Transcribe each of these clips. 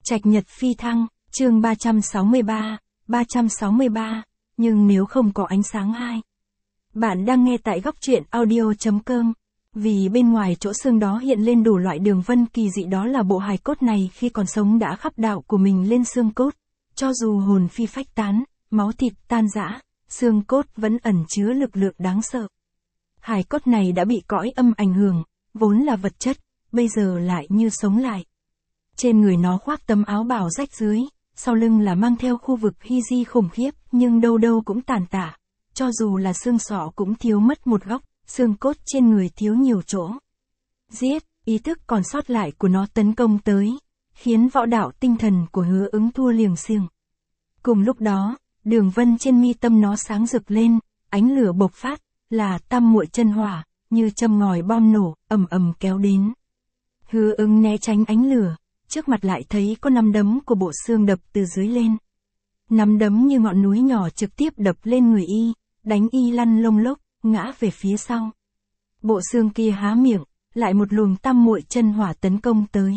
Trạch nhật phi thăng, chương 363, nhưng nếu không có ánh sáng hai. Bạn đang nghe tại góc truyện audio.com. Vì bên ngoài chỗ xương đó hiện lên đủ loại đường vân kỳ dị, đó là bộ hài cốt này khi còn sống đã khắc đạo của mình lên xương cốt. Cho dù hồn phi phách tán, máu thịt tan rã, xương cốt vẫn ẩn chứa lực lượng đáng sợ. Hài cốt này đã bị cõi âm ảnh hưởng, vốn là vật chất, bây giờ lại như sống lại. Trên người nó khoác tấm áo bào rách rưới, sau lưng là mang theo khu vực hy di khủng khiếp, nhưng đâu đâu cũng tàn tạ. Cho dù là xương sọ cũng thiếu mất một góc, xương cốt trên người thiếu nhiều chỗ. Giết, ý thức còn sót lại của nó tấn công tới, khiến võ đạo tinh thần của Hứa Ứng thua liềng xiềng. Cùng lúc đó, đường vân trên mi tâm nó sáng rực lên, ánh lửa bộc phát, là tam muội chân hỏa, như châm ngòi bom nổ, ầm ầm kéo đến. Hứa Ứng né tránh ánh lửa, trước mặt lại thấy có nắm đấm của bộ xương đập từ dưới lên. Nắm đấm như ngọn núi nhỏ trực tiếp đập lên người y, đánh y lăn lông lốc, ngã về phía sau. Bộ xương kia há miệng, lại một luồng tam muội chân hỏa tấn công tới.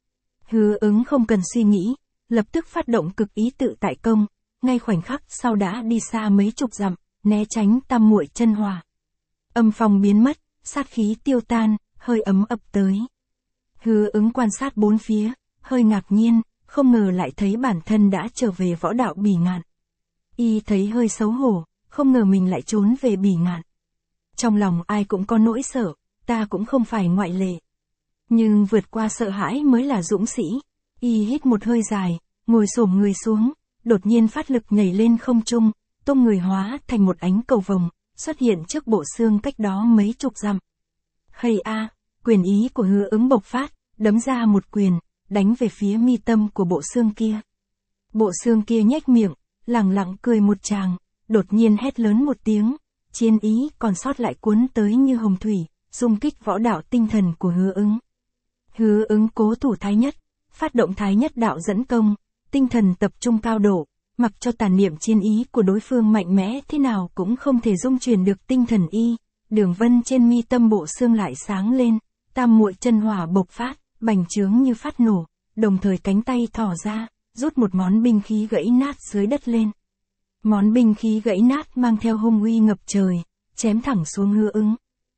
Hứa Ứng không cần suy nghĩ, lập tức phát động cực ý tự tại công, ngay khoảnh khắc sau đã đi xa mấy chục dặm, né tránh tam muội chân hỏa. Âm phong biến mất, sát khí tiêu tan, hơi ấm ập tới. Hứa Ứng quan sát bốn phía, hơi ngạc nhiên, không ngờ lại thấy bản thân đã trở về võ đạo Bỉ Ngạn. Y thấy hơi xấu hổ, không ngờ mình lại trốn về Bỉ Ngạn. Trong lòng ai cũng có nỗi sợ, ta cũng không phải ngoại lệ. Nhưng vượt qua sợ hãi mới là dũng sĩ. Y hít một hơi dài, ngồi xổm người xuống, đột nhiên phát lực nhảy lên không trung, tung người hóa thành một ánh cầu vồng, xuất hiện trước bộ xương cách đó mấy chục dặm. Hây a, quyền ý của Hứa Ứng bộc phát, đấm ra một quyền, đánh về phía mi tâm của bộ xương kia. Bộ xương kia nhếch miệng, lẳng lặng cười một tràng, đột nhiên hét lớn một tiếng, chiến ý còn sót lại cuốn tới như hồng thủy, xung kích võ đạo tinh thần của Hứa Ứng. Hứa Ứng cố thủ thái nhất, phát động thái nhất đạo dẫn công, tinh thần tập trung cao độ, mặc cho tàn niệm chiến ý của đối phương mạnh mẽ thế nào cũng không thể dung chuyển được tinh thần y. Đường vân trên mi tâm bộ xương lại sáng lên, tam muội chân hỏa bộc phát, bành trướng như phát nổ, đồng thời cánh tay thò ra, rút một món binh khí gãy nát dưới đất lên. Món binh khí gãy nát mang theo hung uy ngập trời, chém thẳng xuống Hứa Ứng.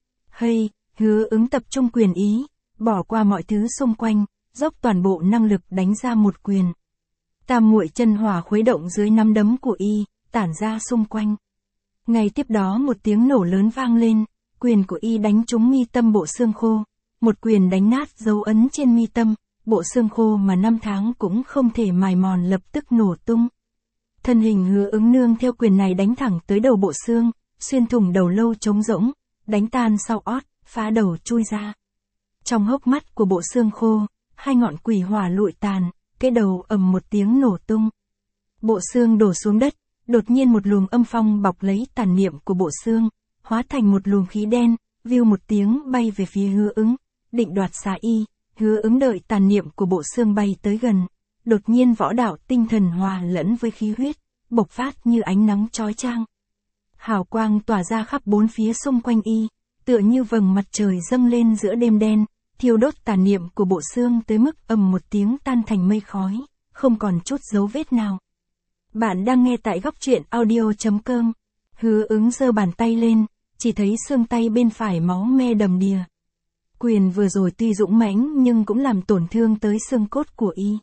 Hây, Hứa Ứng tập trung quyền ý, bỏ qua mọi thứ xung quanh, dốc toàn bộ năng lực đánh ra một quyền. Tam muội chân hỏa khuấy động dưới nắm đấm của y, tản ra xung quanh. Ngay tiếp đó một tiếng nổ lớn vang lên, quyền của y đánh trúng mi tâm bộ xương khô. Một quyền đánh nát dấu ấn trên mi tâm, bộ xương khô mà năm tháng cũng không thể mài mòn lập tức nổ tung. Thân hình Hứa Ứng nương theo quyền này đánh thẳng tới đầu bộ xương, xuyên thủng đầu lâu trống rỗng, đánh tan sau ót, phá đầu chui ra. Trong hốc mắt của bộ xương khô, hai ngọn quỷ hỏa lụi tàn, cái đầu ầm một tiếng nổ tung. Bộ xương đổ xuống đất, đột nhiên một luồng âm phong bọc lấy tàn niệm của bộ xương, hóa thành một luồng khí đen, viu một tiếng bay về phía Hứa Ứng, định đoạt xá y. Hứa Ứng đợi tàn niệm của bộ xương bay tới gần, đột nhiên võ đạo tinh thần hòa lẫn với khí huyết, bộc phát như ánh nắng chói chang. Hào quang tỏa ra khắp bốn phía xung quanh y, tựa như vầng mặt trời dâng lên giữa đêm đen, thiêu đốt tàn niệm của bộ xương tới mức ầm một tiếng tan thành mây khói, không còn chút dấu vết nào. Bạn đang nghe tại góc truyện audio.com. Hứa Ứng giơ bàn tay lên, chỉ thấy xương tay bên phải máu me đầm đìa. Quyền vừa rồi tuy dũng mãnh nhưng cũng làm tổn thương tới xương cốt của y.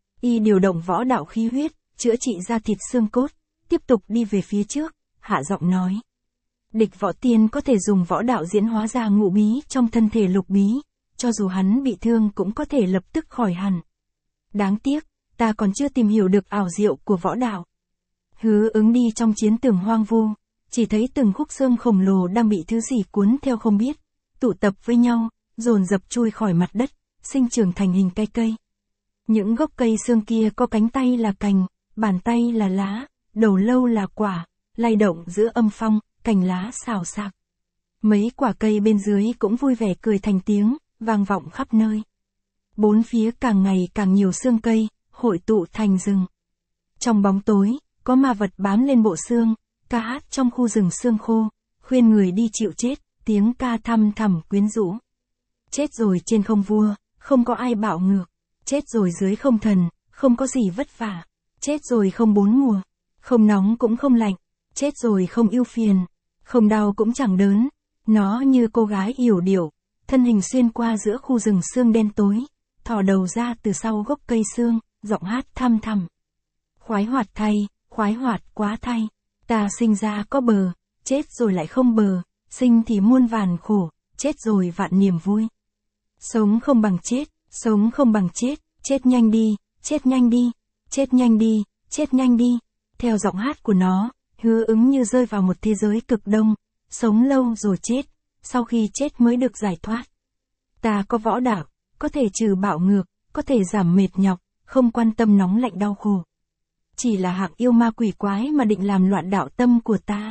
Y điều động võ đạo khí huyết, chữa trị da thịt xương cốt, tiếp tục đi về phía trước, hạ giọng nói. Địch võ tiên có thể dùng võ đạo diễn hóa ra ngụ bí trong thân thể lục bí, cho dù hắn bị thương cũng có thể lập tức khỏi hẳn. Đáng tiếc, ta còn chưa tìm hiểu được ảo diệu của võ đạo. Hứa Ứng đi trong chiến tường hoang vu, chỉ thấy từng khúc xương khổng lồ đang bị thứ gì cuốn theo không biết, tụ tập với nhau, dồn dập chui khỏi mặt đất, sinh trưởng thành hình cây cây. Những gốc cây xương kia có cánh tay là cành, bàn tay là lá, đầu lâu là quả, lay động giữa âm phong, cành lá xào xạc. Mấy quả cây bên dưới cũng vui vẻ cười thành tiếng, vang vọng khắp nơi. Bốn phía càng ngày càng nhiều xương cây, hội tụ thành rừng. Trong bóng tối, có ma vật bám lên bộ xương, ca hát trong khu rừng xương khô, khuyên người đi chịu chết, tiếng ca thăm thẳm quyến rũ. Chết rồi trên không vua, không có ai bạo ngược. Chết rồi dưới không thần, không có gì vất vả, chết rồi không bốn mùa, không nóng cũng không lạnh, chết rồi không ưu phiền, không đau cũng chẳng đớn, nó như cô gái yểu điệu, thân hình xuyên qua giữa khu rừng sương đen tối, thò đầu ra từ sau gốc cây sương, giọng hát thăm thẳm. Khoái hoạt thay, khoái hoạt quá thay, ta sinh ra có bờ, chết rồi lại không bờ, sinh thì muôn vàn khổ, chết rồi vạn niềm vui. Sống không bằng chết, sống không bằng chết, chết nhanh đi, chết nhanh đi, chết nhanh đi, chết nhanh đi. Theo giọng hát của nó, Hứa Ứng như rơi vào một thế giới cực đông, sống lâu rồi chết, sau khi chết mới được giải thoát. Ta có võ đạo, có thể trừ bạo ngược, có thể giảm mệt nhọc, không quan tâm nóng lạnh đau khổ. Chỉ là hạng yêu ma quỷ quái mà định làm loạn đạo tâm của ta.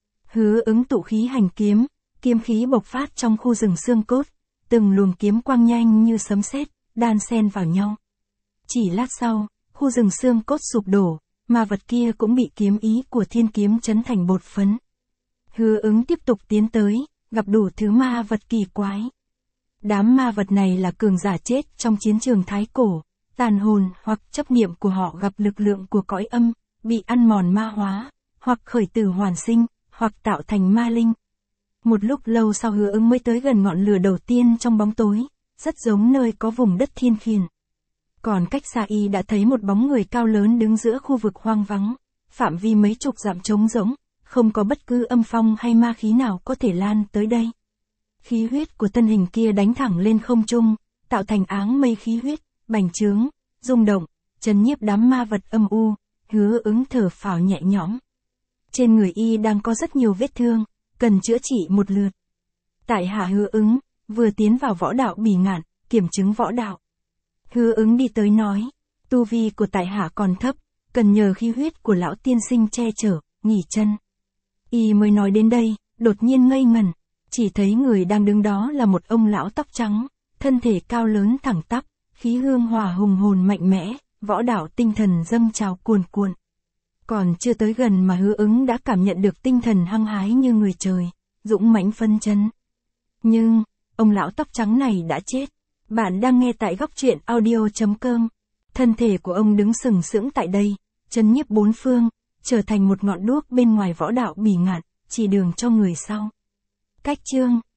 Hứa Ứng tụ khí hành kiếm, kiếm khí bộc phát trong khu rừng xương cốt, từng luồng kiếm quang nhanh như sấm sét, đan xen vào nhau. Chỉ lát sau, khu rừng xương cốt sụp đổ, ma vật kia cũng bị kiếm ý của thiên kiếm chấn thành bột phấn. Hứa Ứng tiếp tục tiến tới, gặp đủ thứ ma vật kỳ quái. Đám ma vật này là cường giả chết trong chiến trường thái cổ, tàn hồn hoặc chấp niệm của họ gặp lực lượng của cõi âm, bị ăn mòn ma hóa, hoặc khởi tử hoàn sinh, hoặc tạo thành ma linh. Một lúc lâu sau Hứa Ứng mới tới gần ngọn lửa đầu tiên trong bóng tối, rất giống nơi có vùng đất thiên khiển. Còn cách xa y đã thấy một bóng người cao lớn đứng giữa khu vực hoang vắng, phạm vi mấy chục dặm trống rỗng, không có bất cứ âm phong hay ma khí nào có thể lan tới đây. Khí huyết của thân hình kia đánh thẳng lên không trung, tạo thành áng mây khí huyết, bành trướng, rung động, trấn nhiếp đám ma vật âm u. Hứa Ứng thở phào nhẹ nhõm. Trên người y đang có rất nhiều vết thương, cần chữa trị một lượt. Tại hạ Hứa Ứng, vừa tiến vào võ đạo Bỉ Ngạn, kiểm chứng võ đạo. Hứa Ứng đi tới nói, tu vi của tại hạ còn thấp, cần nhờ khí huyết của lão tiên sinh che chở, nghỉ chân. Y mới nói đến đây, đột nhiên ngây ngẩn, chỉ thấy người đang đứng đó là một ông lão tóc trắng, thân thể cao lớn thẳng tắp, khí hương hòa hùng hồn mạnh mẽ, võ đạo tinh thần dâng trào cuồn cuộn. Còn chưa tới gần mà Hứa Ứng đã cảm nhận được tinh thần hăng hái như người trời, dũng mãnh phân chấn. Nhưng, ông lão tóc trắng này đã chết. Bạn đang nghe tại góc truyện audio.com. Thân thể của ông đứng sừng sững tại đây, chấn nhiếp bốn phương, trở thành một ngọn đuốc bên ngoài võ đạo Bỉ Ngạn, chỉ đường cho người sau. Cách chương